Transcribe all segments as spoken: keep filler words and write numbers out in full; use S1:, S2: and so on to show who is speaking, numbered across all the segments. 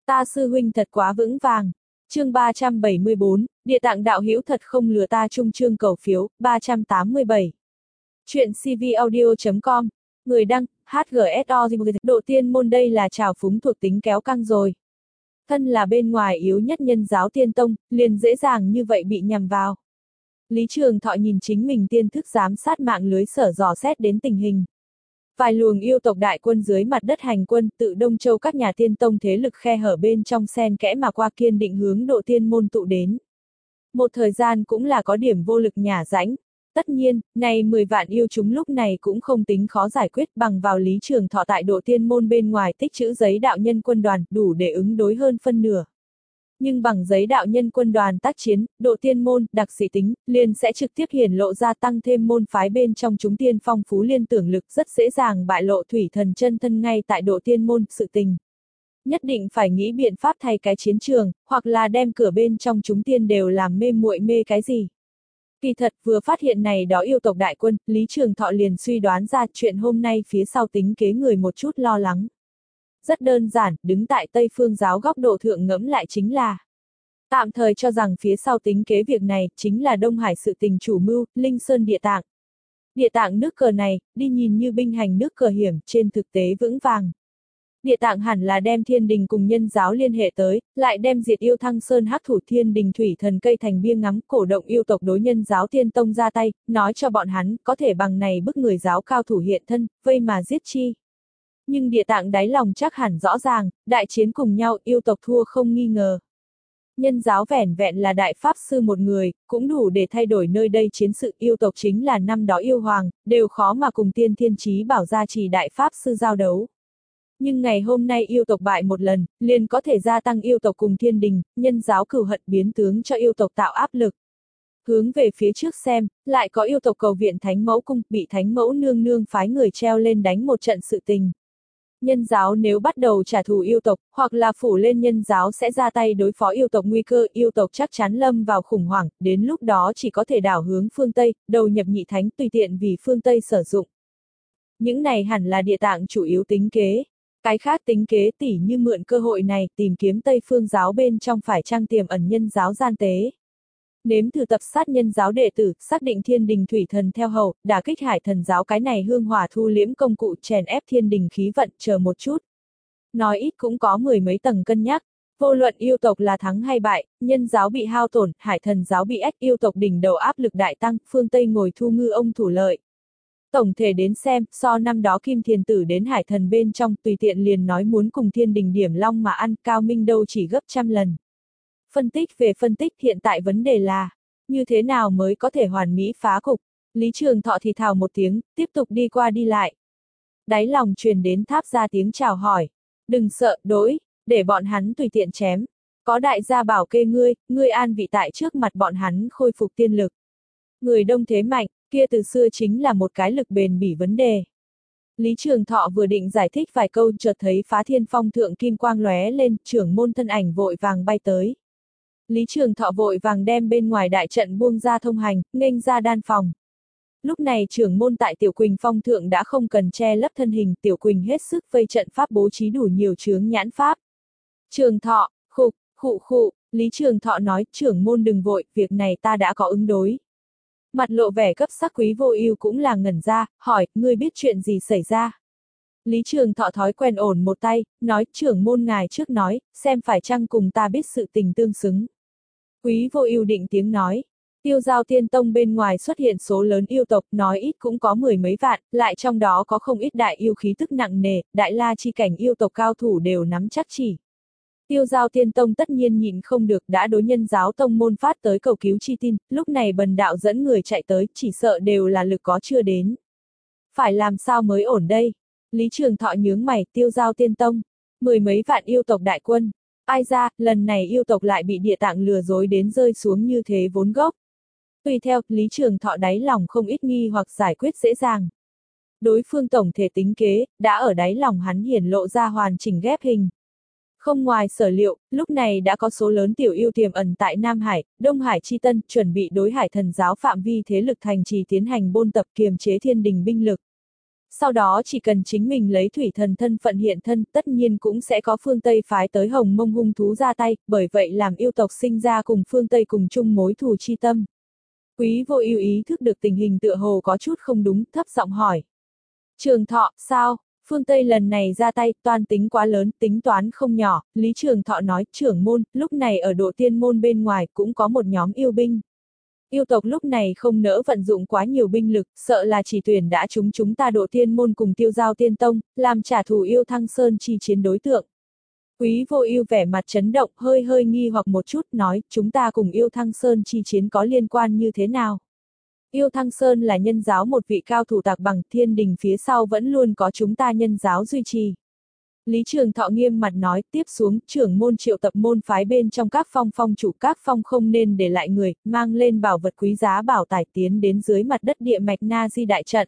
S1: Ta sư huynh thật quá vững vàng. Chương ba trăm bảy mươi bốn, Địa Tạng đạo hữu thật không lừa ta. Trung chương cầu phiếu, ba trăm tám mươi bảy. Chuyện cvaudio chấm com. Người đăng, hát giê ét o. Độ tiên môn đây là trào phúng thuộc tính kéo căng rồi. Thân là bên ngoài yếu nhất nhân giáo tiên tông, liền dễ dàng như vậy bị nhằm vào. Lý Trường Thọ nhìn chính mình tiên thức giám sát mạng lưới sở dò xét đến tình hình. Vài luồng yêu tộc đại quân dưới mặt đất hành quân, tự Đông Châu các nhà tiên tông thế lực khe hở bên trong xen kẽ mà qua, kiên định hướng độ tiên môn tụ đến. Một thời gian cũng là có điểm vô lực nhả rãnh. Tất nhiên, này mười vạn yêu chúng lúc này cũng không tính khó giải quyết, bằng vào Lý Trường Thọ tại độ tiên môn bên ngoài tích trữ giấy đạo nhân quân đoàn, đủ để ứng đối hơn phân nửa. Nhưng bằng giấy đạo nhân quân đoàn tác chiến, độ tiên môn, đặc sĩ tính, liền sẽ trực tiếp hiển lộ ra tăng thêm môn phái bên trong chúng tiên phong phú liên tưởng lực, rất dễ dàng bại lộ thủy thần chân thân ngay tại độ tiên môn, sự tình. Nhất định phải nghĩ biện pháp thay cái chiến trường, hoặc là đem cửa bên trong chúng tiên đều làm mê muội mê cái gì. Kỳ thật, vừa phát hiện này đó yêu tộc đại quân, Lý Trường Thọ liền suy đoán ra chuyện hôm nay phía sau tính kế người một chút lo lắng. Rất đơn giản, đứng tại Tây Phương giáo góc độ thượng ngẫm lại chính là tạm thời cho rằng phía sau tính kế việc này chính là Đông Hải sự tình chủ mưu, Linh Sơn Địa Tạng. Địa Tạng nước cờ này, đi nhìn như binh hành nước cờ hiểm, trên thực tế vững vàng. Địa Tạng hẳn là đem thiên đình cùng nhân giáo liên hệ tới, lại đem diệt yêu Thăng Sơn hắc thủ thiên đình thủy thần cây thành bia ngắm, cổ động yêu tộc đối nhân giáo tiên tông ra tay, nói cho bọn hắn có thể bằng này bức người giáo cao thủ hiện thân, vây mà giết chi. Nhưng Địa Tạng đáy lòng chắc hẳn rõ ràng, đại chiến cùng nhau yêu tộc thua không nghi ngờ. Nhân giáo vẻn vẹn là đại pháp sư một người, cũng đủ để thay đổi nơi đây chiến sự, yêu tộc chính là năm đó yêu hoàng, đều khó mà cùng tiên thiên chí bảo gia trì đại pháp sư giao đấu. Nhưng ngày hôm nay yêu tộc bại một lần, liền có thể gia tăng yêu tộc cùng thiên đình, nhân giáo cửu hận biến tướng cho yêu tộc tạo áp lực. Hướng về phía trước xem, lại có yêu tộc cầu viện Thánh Mẫu Cung, bị Thánh Mẫu nương nương phái người treo lên đánh một trận sự tình. Nhân giáo nếu bắt đầu trả thù yêu tộc, hoặc là phủ lên nhân giáo sẽ ra tay đối phó yêu tộc, nguy cơ yêu tộc chắc chắn lâm vào khủng hoảng, đến lúc đó chỉ có thể đảo hướng phương Tây, đầu nhập nhị thánh tùy tiện vì phương Tây sử dụng. Những này hẳn là Địa Tạng chủ yếu tính kế. Cái khác tính kế tỉ như mượn cơ hội này tìm kiếm Tây Phương giáo bên trong phải trang tiềm ẩn nhân giáo gian tế. Nếm thử tập sát nhân giáo đệ tử, xác định thiên đình thủy thần theo hầu, đả kích hải thần giáo cái này hương hỏa thu liễm công cụ, chèn ép thiên đình khí vận, chờ một chút. Nói ít cũng có mười mấy tầng cân nhắc. Vô luận yêu tộc là thắng hay bại, nhân giáo bị hao tổn, hải thần giáo bị ách, yêu tộc đỉnh đầu áp lực đại tăng, phương Tây ngồi thu ngư ông thủ lợi. Tổng thể đến xem, so năm đó Kim Thiền Tử đến hải thần bên trong, tùy tiện liền nói muốn cùng thiên đình điểm long mà ăn, cao minh đâu chỉ gấp trăm lần. Phân tích về phân tích, hiện tại vấn đề là, như thế nào mới có thể hoàn mỹ phá cục. Lý Trường Thọ thì thào một tiếng, tiếp tục đi qua đi lại. Đáy lòng truyền đến tháp ra tiếng chào hỏi. Đừng sợ, đối, để bọn hắn tùy tiện chém. Có đại gia bảo kê ngươi, ngươi an vị tại trước mặt bọn hắn khôi phục tiên lực. Người đông thế mạnh, kia từ xưa chính là một cái lực bền bỉ vấn đề. Lý Trường Thọ vừa định giải thích vài câu, chợt thấy Phá Thiên Phong thượng kim quang lóe lên, trưởng môn thân ảnh vội vàng bay tới. Lý Trường Thọ vội vàng đem bên ngoài đại trận buông ra thông hành, nghênh ra đan phòng. Lúc này trưởng môn tại Tiểu Quỳnh Phong thượng đã không cần che lấp thân hình, Tiểu Quỳnh hết sức vây trận pháp bố trí đủ nhiều chướng nhãn pháp. Trường Thọ, khục, khụ khụ, Lý Trường Thọ nói, trưởng môn đừng vội, việc này ta đã có ứng đối. Mặt lộ vẻ cấp sắc Quý Vô Ưu cũng là ngẩn ra, hỏi, ngươi biết chuyện gì xảy ra? Lý Trường Thọ thói quen ổn một tay, nói, trưởng môn ngài trước nói, xem phải chăng cùng ta biết sự tình tương xứng. Quý Vô Ưu định tiếng nói, Tiêu Giao Tiên Tông bên ngoài xuất hiện số lớn yêu tộc, nói ít cũng có mười mấy vạn, lại trong đó có không ít đại yêu khí tức nặng nề, đại la chi cảnh yêu tộc cao thủ đều nắm chắc chỉ. Tiêu Giao Tiên Tông tất nhiên nhịn không được, đã đối nhân giáo tông môn phát tới cầu cứu chi tin, lúc này bần đạo dẫn người chạy tới, chỉ sợ đều là lực có chưa đến. Phải làm sao mới ổn đây? Lý Trường Thọ nhướng mày, Tiêu Giao Tiên Tông, mười mấy vạn yêu tộc đại quân. Ai ra, lần này yêu tộc lại bị Địa Tạng lừa dối đến rơi xuống như thế vốn gốc. Tùy theo, Lý Trường Thọ đáy lòng không ít nghi hoặc giải quyết dễ dàng. Đối phương tổng thể tính kế, đã ở đáy lòng hắn hiển lộ ra hoàn chỉnh ghép hình. Không ngoài sở liệu, lúc này đã có số lớn tiểu yêu tiềm ẩn tại Nam Hải, Đông Hải Chi Tân, chuẩn bị đối hải thần giáo phạm vi thế lực thành trì tiến hành bôn tập kiềm chế thiên đình binh lực. Sau đó chỉ cần chính mình lấy thủy thần thân phận hiện thân, tất nhiên cũng sẽ có phương Tây phái tới Hồng Mông hung thú ra tay, bởi vậy làm yêu tộc sinh ra cùng phương Tây cùng chung mối thù chi tâm. Quý Vô Ưu ý thức được tình hình tựa hồ có chút không đúng, thấp giọng hỏi. Trường Thọ, sao? Phương Tây lần này ra tay, toan tính quá lớn, tính toán không nhỏ, Lý Trường Thọ nói, trưởng môn, lúc này ở độ tiên môn bên ngoài cũng có một nhóm yêu binh. Yêu tộc lúc này không nỡ vận dụng quá nhiều binh lực, sợ là chỉ tuyển đã chúng chúng ta độ tiên môn cùng Tiêu Giao Tiên Tông, làm trả thù yêu Thăng Sơn chi chiến đối tượng. Quý Vô Ưu vẻ mặt chấn động, hơi hơi nghi hoặc một chút, nói, chúng ta cùng yêu Thăng Sơn chi chiến có liên quan như thế nào? Yêu Thăng Sơn là nhân giáo một vị cao thủ tạc bằng, thiên đình phía sau vẫn luôn có chúng ta nhân giáo duy trì. Lý Trường Thọ nghiêm mặt nói, tiếp xuống, trưởng môn triệu tập môn phái bên trong các phong phong chủ, các phong không nên để lại người, mang lên bảo vật quý giá bảo tài tiến đến dưới mặt đất địa mạch Na Di đại trận.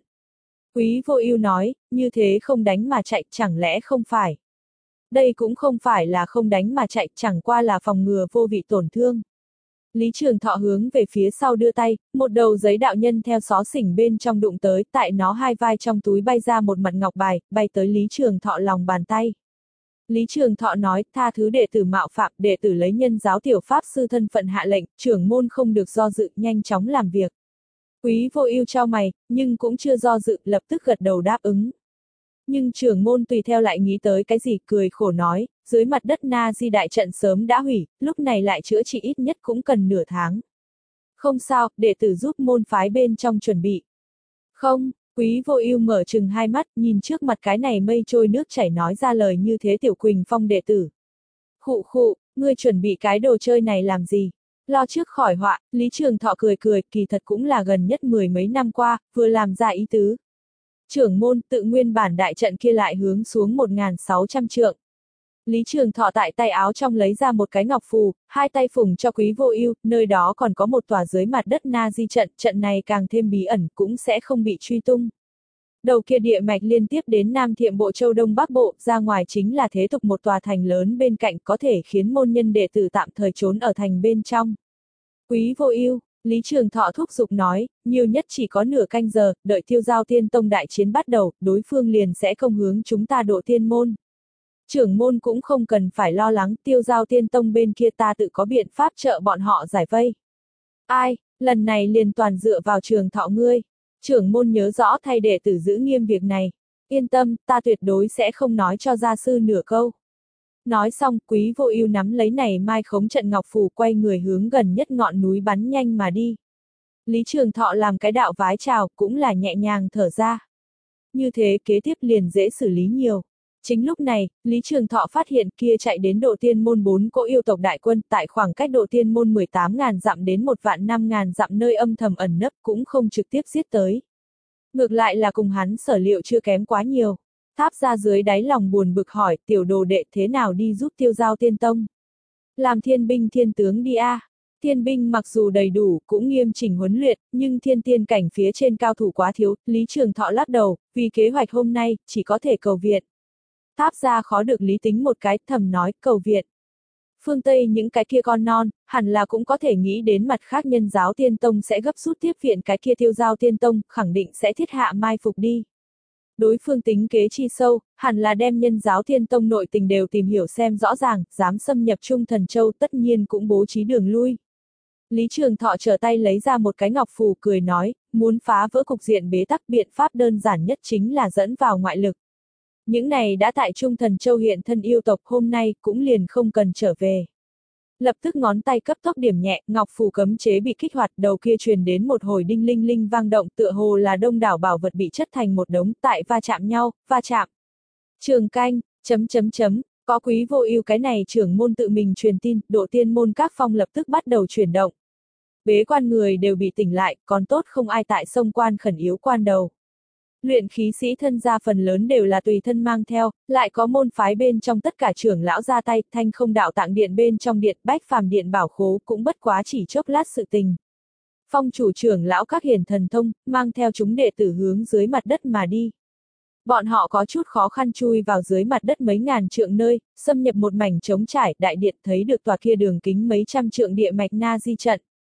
S1: Quý Vô Ưu nói, như thế không đánh mà chạy, chẳng lẽ không phải? Đây cũng không phải là không đánh mà chạy, chẳng qua là phòng ngừa vô vị tổn thương. Lý Trường Thọ hướng về phía sau đưa tay, một đầu giấy đạo nhân theo xó xỉnh bên trong đụng tới, tại nó hai vai trong túi bay ra một mặt ngọc bài, bay tới Lý Trường Thọ lòng bàn tay. Lý Trường Thọ nói, tha thứ đệ tử mạo phạm, đệ tử lấy nhân giáo tiểu pháp sư thân phận hạ lệnh, trưởng môn không được do dự, nhanh chóng làm việc. Quý Vô Ưu chau mày, nhưng cũng chưa do dự, lập tức gật đầu đáp ứng. Nhưng trưởng môn tùy theo lại nghĩ tới cái gì, cười khổ nói, dưới mặt đất Na Di đại trận sớm đã hủy, lúc này lại chữa trị ít nhất cũng cần nửa tháng. Không sao, đệ tử giúp môn phái bên trong chuẩn bị. Không, Quý Vô Ưu mở trừng hai mắt, nhìn trước mặt cái này mây trôi nước chảy nói ra lời như thế Tiểu Quỳnh Phong đệ tử. Khụ khụ, ngươi chuẩn bị cái đồ chơi này làm gì? Lo trước khỏi họa, Lý Trường Thọ cười cười, kỳ thật cũng là gần nhất mười mấy năm qua, vừa làm ra ý tứ. Trưởng môn, tự nguyên bản đại trận kia lại hướng xuống một nghìn sáu trăm trượng. Lý Trường Thọ tại tay áo trong lấy ra một cái ngọc phù, hai tay phùng cho Quý Vô Ưu, nơi đó còn có một tòa dưới mặt đất Na Di trận, trận này càng thêm bí ẩn, cũng sẽ không bị truy tung. Đầu kia địa mạch liên tiếp đến Nam Thiệm Bộ Châu Đông Bắc Bộ, ra ngoài chính là thế tục một tòa thành lớn bên cạnh, có thể khiến môn nhân đệ tử tạm thời trốn ở thành bên trong. Quý Vô Ưu, Lý Trường Thọ thúc giục nói, nhiều nhất chỉ có nửa canh giờ, đợi Tiêu Giao Tiên Tông đại chiến bắt đầu, đối phương liền sẽ không hướng chúng ta độ tiên môn. Trưởng môn cũng không cần phải lo lắng, Tiêu Giao Tiên Tông bên kia ta tự có biện pháp trợ bọn họ giải vây. Ai, lần này liền toàn dựa vào Trường Thọ ngươi. Trưởng môn nhớ rõ thay đệ tử giữ nghiêm việc này. Yên tâm, ta tuyệt đối sẽ không nói cho gia sư nửa câu. Nói xong, Quý Vô Ưu nắm lấy này mai khống trận ngọc phù quay người hướng gần nhất ngọn núi bắn nhanh mà đi. Lý Trường Thọ làm cái đạo vái chào, cũng là nhẹ nhàng thở ra. Như thế kế tiếp liền dễ xử lý nhiều. Chính lúc này, Lý Trường Thọ phát hiện kia chạy đến độ tiên môn bốn cỗ yêu tộc đại quân tại khoảng cách độ tiên môn mười tám nghìn dặm đến một vạn năm nghìn dặm nơi âm thầm ẩn nấp cũng không trực tiếp giết tới. Ngược lại là cùng hắn sở liệu chưa kém quá nhiều. Tháp ra dưới đáy lòng buồn bực hỏi tiểu đồ đệ thế nào đi giúp Tiêu Giao Tiên Tông. Làm thiên binh thiên tướng đi a. À. Thiên binh mặc dù đầy đủ, cũng nghiêm chỉnh huấn luyện, nhưng thiên tiên cảnh phía trên cao thủ quá thiếu, Lý Trường Thọ lắc đầu, vì kế hoạch hôm nay, chỉ có thể cầu viện. Tháp ra khó được lý tính một cái, thầm nói, cầu viện. Phương Tây những cái kia con non, hẳn là cũng có thể nghĩ đến mặt khác nhân giáo tiên tông sẽ gấp rút tiếp viện cái kia Tiêu Giao Tiên Tông, khẳng định sẽ thiết hạ mai phục đi. Đối phương tính kế chi sâu, hẳn là đem nhân giáo Thiên Tông nội tình đều tìm hiểu xem rõ ràng, dám xâm nhập Trung Thần Châu tất nhiên cũng bố trí đường lui. Lý Trường Thọ trở tay lấy ra một cái ngọc phù cười nói, muốn phá vỡ cục diện bế tắc biện pháp đơn giản nhất chính là dẫn vào ngoại lực. Những này đã tại Trung Thần Châu hiện thân yêu tộc hôm nay cũng liền không cần trở về. Lập tức ngón tay cấp tốc điểm nhẹ, ngọc phù cấm chế bị kích hoạt, đầu kia truyền đến một hồi đinh linh linh vang động, tựa hồ là đông đảo bảo vật bị chất thành một đống, tại va chạm nhau, va chạm. Trường canh, chấm chấm chấm, có Quý Vô Ưu cái này trưởng môn tự mình truyền tin, độ tiên môn các phong lập tức bắt đầu chuyển động. Bế quan người đều bị tỉnh lại, còn tốt không ai tại sông quan khẩn yếu quan đầu. Luyện khí sĩ thân gia phần lớn đều là tùy thân mang theo, lại có môn phái bên trong tất cả trưởng lão ra tay, thanh không đạo tạng điện bên trong điện, bách phàm điện bảo khố cũng bất quá chỉ chốc lát sự tình. Phong chủ trưởng lão các hiển thần thông, mang theo chúng đệ tử hướng dưới mặt đất mà đi. Bọn họ có chút khó khăn chui vào dưới mặt đất mấy ngàn trượng nơi, xâm nhập một mảnh trống trải, đại điện thấy được tòa kia đường kính mấy trăm trượng địa mạch Na Di trận.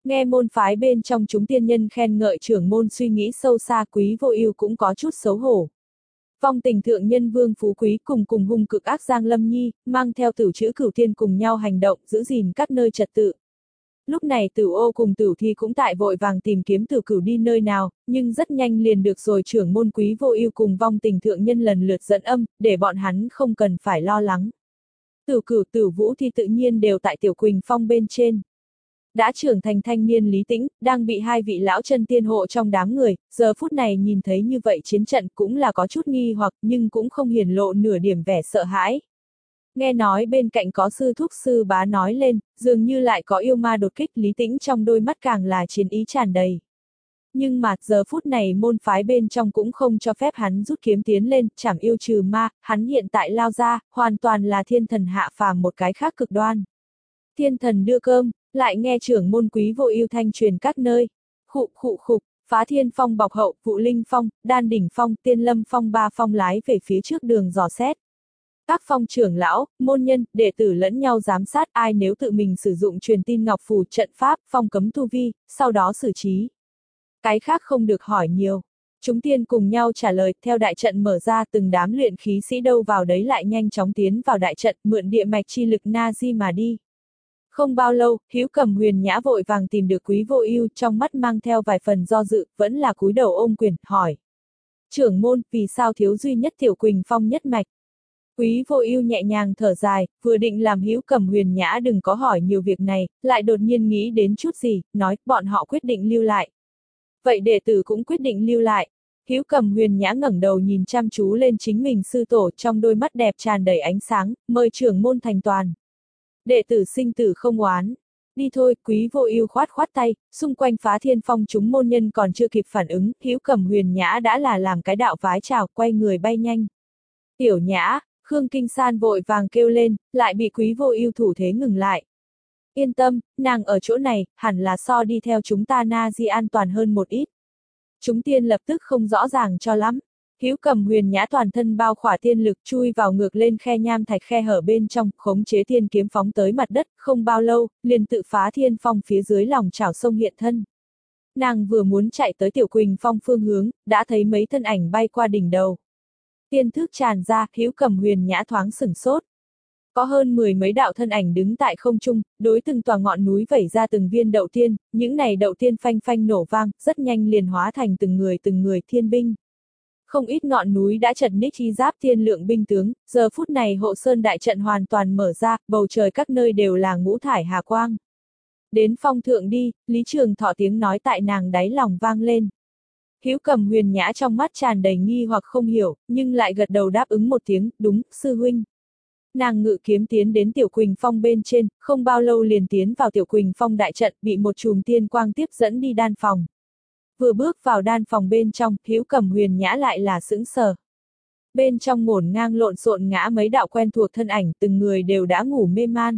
S1: Nghe môn phái bên trong chúng tiên nhân khen ngợi trưởng môn suy nghĩ sâu xa, Quý Vô Ưu cũng có chút xấu hổ. Vong tình thượng nhân Vương Phú Quý cùng cùng hung cực ác Giang Lâm Nhi, mang theo Tửu Trữ Cửu Tiên cùng nhau hành động, giữ gìn các nơi trật tự. Lúc này Tửu Ô cùng Tửu Thi cũng tại vội vàng tìm kiếm Tửu Cửu đi nơi nào, nhưng rất nhanh liền được rồi trưởng môn Quý Vô Ưu cùng vong tình thượng nhân lần lượt dẫn âm, để bọn hắn không cần phải lo lắng. Tửu Cửu, Tửu Vũ thì tự nhiên đều tại Tiểu Quỳnh Phong bên trên. Đã trưởng thành thanh niên Lý Tĩnh, đang bị hai vị lão chân tiên hộ trong đám người, giờ phút này nhìn thấy như vậy chiến trận cũng là có chút nghi hoặc, nhưng cũng không hiển lộ nửa điểm vẻ sợ hãi. Nghe nói bên cạnh có sư thúc sư bá nói lên, dường như lại có yêu ma đột kích, Lý Tĩnh trong đôi mắt càng là chiến ý tràn đầy. Nhưng mà giờ phút này môn phái bên trong cũng không cho phép hắn rút kiếm tiến lên, chảm yêu trừ ma, hắn hiện tại lao ra, hoàn toàn là thiên thần hạ phàm một cái khác cực đoan. Thiên thần đưa cơm, lại nghe trưởng môn Quý Vô Ưu thanh truyền các nơi. Khụ khụ khục, Phá Thiên Phong bọc hậu, Vụ Linh Phong, Đan Đỉnh Phong, Tiên Lâm Phong ba phong lái về phía trước đường dò xét. Các phong trưởng lão, môn nhân, đệ tử lẫn nhau giám sát, ai nếu tự mình sử dụng truyền tin ngọc phù, trận pháp, phong cấm tu vi, sau đó xử trí. Cái khác không được hỏi nhiều. Chúng tiên cùng nhau trả lời, theo đại trận mở ra, từng đám luyện khí sĩ đâu vào đấy lại nhanh chóng tiến vào đại trận, mượn địa mạch chi lực na di mà đi. Không bao lâu, Hữu Cầm Huyền Nhã vội vàng tìm được Quý Vô Ưu, trong mắt mang theo vài phần do dự, vẫn là cúi đầu ôm quyền, hỏi: "Trưởng môn, vì sao thiếu duy nhất Tiểu Quỳnh Phong nhất mạch?" Quý Vô Ưu nhẹ nhàng thở dài, vừa định làm Hữu Cầm Huyền Nhã đừng có hỏi nhiều việc này, lại đột nhiên nghĩ đến chút gì, nói: "Bọn họ quyết định lưu lại." "Vậy đệ tử cũng quyết định lưu lại." Hữu Cầm Huyền Nhã ngẩng đầu nhìn chăm chú lên chính mình sư tổ, trong đôi mắt đẹp tràn đầy ánh sáng, mời trưởng môn thành toàn. Đệ tử sinh tử không oán. Đi thôi, Quý Vô Ưu khoát khoát tay, xung quanh Phá Thiên Phong chúng môn nhân còn chưa kịp phản ứng, Hữu Cầm Huyền Nhã đã là làm cái đạo vái chào, quay người bay nhanh. Tiểu Nhã, Khương Kinh San vội vàng kêu lên, lại bị Quý Vô Ưu thủ thế ngừng lại. Yên tâm, nàng ở chỗ này, hẳn là so đi theo chúng ta na di an toàn hơn một ít. Chúng tiên lập tức không rõ ràng cho lắm. Hữu Cầm Huyền Nhã toàn thân bao khỏa tiên lực chui vào ngược lên khe nham thạch khe hở bên trong, khống chế thiên kiếm phóng tới mặt đất, không bao lâu, liền tự Phá Thiên Phong phía dưới lòng chảo sông hiện thân. Nàng vừa muốn chạy tới Tiểu Quỳnh Phong phương hướng, đã thấy mấy thân ảnh bay qua đỉnh đầu. Tiên thức tràn ra, Hữu Cầm Huyền Nhã thoáng sửng sốt. Có hơn mười mấy đạo thân ảnh đứng tại không trung, đối từng tòa ngọn núi vẩy ra từng viên đậu tiên, những này đậu tiên phanh phanh nổ vang, rất nhanh liền hóa thành từng người từng người thiên binh. Không ít ngọn núi đã chật ních chi giáp thiên lượng binh tướng, giờ phút này hộ sơn đại trận hoàn toàn mở ra, bầu trời các nơi đều là ngũ thải hà quang. Đến phong thượng đi, Lý Trường Thọ tiếng nói tại nàng đáy lòng vang lên. Hữu Cầm Huyền Nhã trong mắt tràn đầy nghi hoặc không hiểu, nhưng lại gật đầu đáp ứng một tiếng, đúng, sư huynh. Nàng ngự kiếm tiến đến Tiểu Quỳnh Phong bên trên, không bao lâu liền tiến vào Tiểu Quỳnh Phong đại trận, bị một chùm tiên quang tiếp dẫn đi đan phòng. Vừa bước vào đan phòng bên trong, Hữu Cầm Huyền Nhã lại là sững sờ. Bên trong ngổn ngang lộn xộn ngã mấy đạo quen thuộc thân ảnh, từng người đều đã ngủ mê man.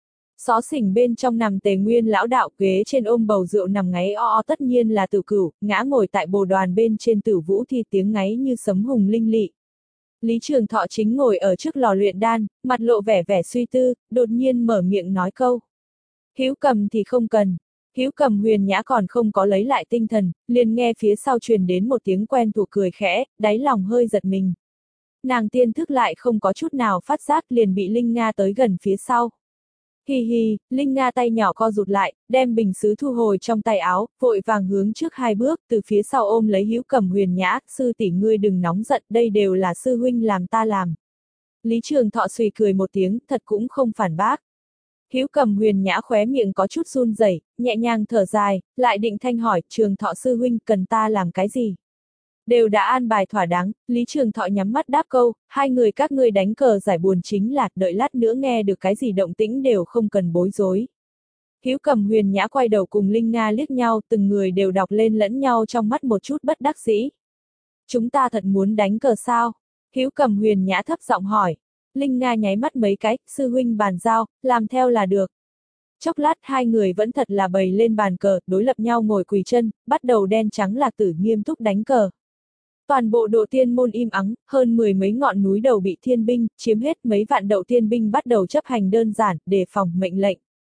S1: Xó xỉnh bên trong nằm Tề Nguyên lão đạo, ghế trên ôm bầu rượu nằm ngáy o o, tất nhiên là Tử Cửu, ngã ngồi tại bồ đoàn bên trên Tử Vũ thì tiếng ngáy như sấm hùng linh lị. Lý Trường Thọ chính ngồi ở trước lò luyện đan, mặt lộ vẻ vẻ suy tư, đột nhiên mở miệng nói câu: "Hữu Cầm thì không cần." Hữu Cầm Huyền Nhã còn không có lấy lại tinh thần, liền nghe phía sau truyền đến một tiếng quen thuộc cười khẽ, đáy lòng hơi giật mình. Nàng tiên thức lại không có chút nào phát giác, liền bị Linh Nga tới gần phía sau. Hi hi, Linh Nga tay nhỏ co rụt lại, đem bình sứ thu hồi trong tay áo, vội vàng hướng trước hai bước, từ phía sau ôm lấy Hữu Cầm Huyền Nhã, sư tỷ ngươi đừng nóng giận, đây đều là sư huynh làm ta làm. Lý Trường Thọ suy cười một tiếng, thật cũng không phản bác. Hữu Cầm Huyền Nhã khóe miệng có chút run rẩy, nhẹ nhàng thở dài, lại định thanh hỏi, Trường Thọ sư huynh cần ta làm cái gì? Đều đã an bài thỏa đáng, Lý Trường Thọ nhắm mắt đáp câu, hai người các ngươi đánh cờ giải buồn chính là, đợi lát nữa nghe được cái gì động tĩnh đều không cần bối rối. Hữu Cầm Huyền Nhã quay đầu cùng Linh Nga liếc nhau, từng người đều đọc lên lẫn nhau trong mắt một chút bất đắc dĩ. Chúng ta thật muốn đánh cờ sao? Hữu Cầm Huyền Nhã thấp giọng hỏi. Linh Nga nháy mắt mấy cái, sư huynh bàn giao, làm theo là được. Chốc lát hai người vẫn thật là bày lên bàn cờ, đối lập nhau ngồi quỳ chân, bắt đầu đen trắng lạc tử nghiêm túc đánh cờ. Toàn bộ độ tiên môn im ắng, hơn mười mấy ngọn núi đầu bị thiên binh chiếm hết, mấy vạn đậu tiên binh bắt đầu chấp hành đơn giản, đề phòng mệnh lệnh.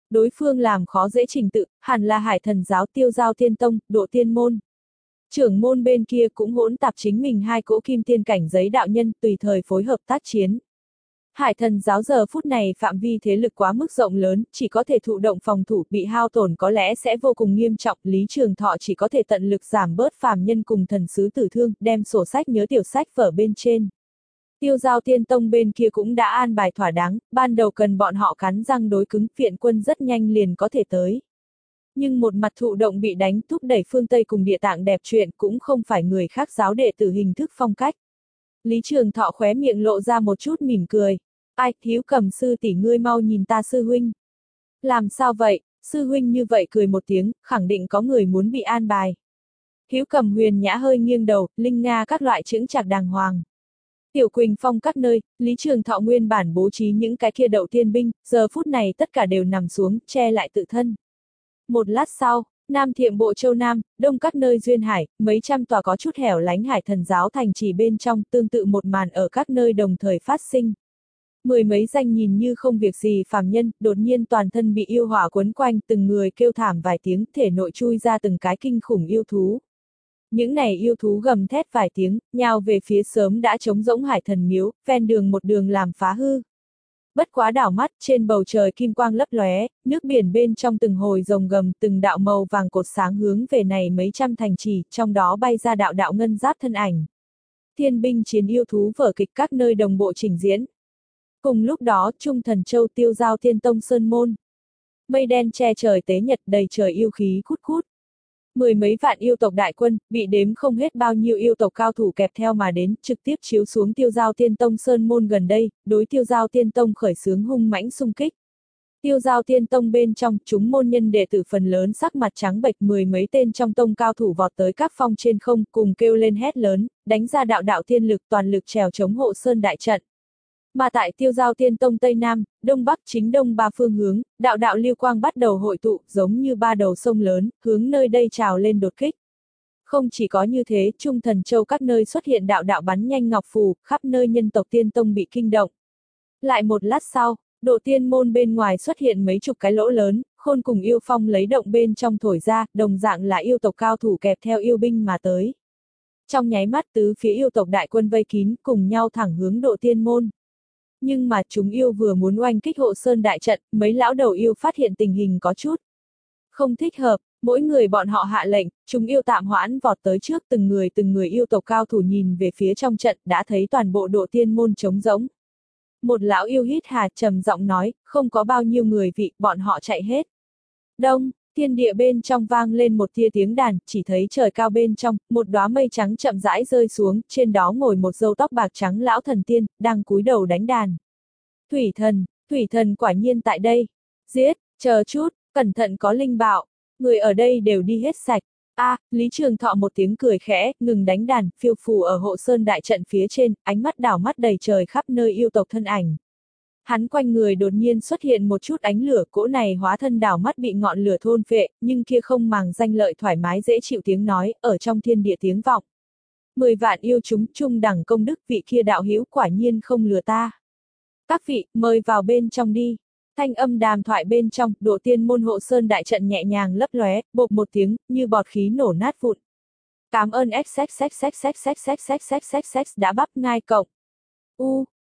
S1: Đối phương làm khó dễ trình tự, hẳn là Hải Thần giáo Tiêu Giao Tiên Tông, Độ Tiên môn. Trưởng môn bên kia cũng hỗn tạp chính mình hai cỗ kim tiên cảnh giấy đạo nhân, tùy thời phối hợp tác chiến. Hải Thần giáo giờ phút này phạm vi thế lực quá mức rộng lớn, chỉ có thể thụ động phòng thủ, bị hao tổn có lẽ sẽ vô cùng nghiêm trọng, Lý Trường Thọ chỉ có thể tận lực giảm bớt phàm nhân cùng thần sứ tử thương, đem sổ sách nhớ tiểu sách vở bên trên. Tiêu Giao Tiên Tông bên kia cũng đã an bài thỏa đáng, ban đầu cần bọn họ cắn răng đối cứng, viện quân rất nhanh liền có thể tới. Nhưng một mặt thụ động bị đánh, thúc đẩy phương Tây cùng Địa Tạng đẹp chuyện cũng không phải người khác giáo đệ tử hình thức phong cách. Lý Trường Thọ khóe miệng lộ ra một chút mỉm cười. Ai, Hiếu Cầm sư tỷ ngươi mau nhìn ta sư huynh. Làm sao vậy, sư huynh như vậy cười một tiếng, khẳng định có người muốn bị an bài. Hiếu Cầm huyền nhã hơi nghiêng đầu, linh nga các loại chững chạc đàng hoàng. Tiểu Quỳnh Phong các nơi, Lý Trường Thọ nguyên bản bố trí những cái kia đậu tiên binh, giờ phút này tất cả đều nằm xuống, che lại tự thân. Một lát sau, Nam Thiệm Bộ Châu Nam, Đông các nơi duyên hải, mấy trăm tòa có chút hẻo lánh Hải Thần giáo thành trì bên trong, tương tự một màn ở các nơi đồng thời phát sinh. Mười mấy danh nhìn như không việc gì phàm nhân, đột nhiên toàn thân bị yêu hỏa quấn quanh, từng người kêu thảm vài tiếng, thể nội chui ra từng cái kinh khủng yêu thú. Những này yêu thú gầm thét vài tiếng, nhào về phía sớm đã trống rỗng Hải Thần miếu, ven đường một đường làm phá hư. Bất quá đảo mắt, trên bầu trời kim quang lấp lóe, nước biển bên trong từng hồi rồng gầm, từng đạo màu vàng cột sáng hướng về này mấy trăm thành trì, trong đó bay ra đạo đạo ngân giáp thân ảnh. Thiên binh chiến yêu thú vở kịch các nơi đồng bộ trình diễn. Cùng lúc đó, Trung Thần Châu Tiêu Giao Tiên Tông Sơn Môn. Mây đen che trời tế nhật, đầy trời yêu khí cút cút. Mười mấy vạn yêu tộc đại quân, bị đếm không hết bao nhiêu yêu tộc cao thủ kẹp theo mà đến, trực tiếp chiếu xuống Tiêu Giao Tiên Tông Sơn Môn gần đây, đối Tiêu Giao Tiên Tông khởi xướng hung mãnh xung kích. Tiêu Giao Tiên Tông bên trong, chúng môn nhân đệ tử phần lớn sắc mặt trắng bệch, mười mấy tên trong tông cao thủ vọt tới các phong trên không, cùng kêu lên hét lớn, đánh ra đạo đạo tiên lực, toàn lực trèo chống hộ sơn đại trận. Mà tại Tiêu Giao Tiên Tông Tây Nam, Đông Bắc chính đông ba phương hướng, đạo đạo lưu quang bắt đầu hội tụ, giống như ba đầu sông lớn, hướng nơi đây trào lên đột kích. Không chỉ có như thế, Trung Thần Châu các nơi xuất hiện đạo đạo bắn nhanh ngọc phù, khắp nơi nhân tộc tiên tông bị kinh động. Lại một lát sau, Độ Tiên môn bên ngoài xuất hiện mấy chục cái lỗ lớn, khôn cùng yêu phong lấy động bên trong thổi ra, đồng dạng là yêu tộc cao thủ kẹp theo yêu binh mà tới. Trong nháy mắt tứ phía yêu tộc đại quân vây kín, cùng nhau thẳng hướng Độ Tiên môn. Nhưng mà chúng yêu vừa muốn oanh kích hộ sơn đại trận, mấy lão đầu yêu phát hiện tình hình có chút không thích hợp, mỗi người bọn họ hạ lệnh, chúng yêu tạm hoãn vọt tới trước, từng người từng người yêu tộc cao thủ nhìn về phía trong trận, đã thấy toàn bộ Độ Tiên môn trống rỗng. Một lão yêu hít hà trầm giọng nói, không có bao nhiêu người vị, bọn họ chạy hết. Đông, thiên địa bên trong vang lên một tia tiếng đàn, chỉ thấy trời cao bên trong, một đóa mây trắng chậm rãi rơi xuống, trên đó ngồi một râu tóc bạc trắng lão thần tiên, đang cúi đầu đánh đàn. Thủy thần, thủy thần quả nhiên tại đây. Giết, chờ chút, cẩn thận có linh bạo, người ở đây đều đi hết sạch. A, à, Lý Trường Thọ một tiếng cười khẽ, ngừng đánh đàn, phiêu phù ở hộ sơn đại trận phía trên, ánh mắt đảo mắt đầy trời khắp nơi yêu tộc thân ảnh. Hắn quanh người đột nhiên xuất hiện một chút ánh lửa, cỗ này hóa thân đảo mắt bị ngọn lửa thôn phệ, nhưng kia không màng danh lợi thoải mái dễ chịu tiếng nói, ở trong thiên địa tiếng vọng. Mười vạn yêu chúng trung đẳng công đức, vị kia đạo hữu quả nhiên không lừa ta. Các vị, mời vào bên trong đi. Thanh âm đàm thoại bên trong, Độ Tiên môn hộ sơn đại trận nhẹ nhàng lấp lóe, bộp một tiếng, như bọt khí nổ nát vụn. Cảm ơn xxxxxxxxxxxxxx đã bắp ngai cộng. U,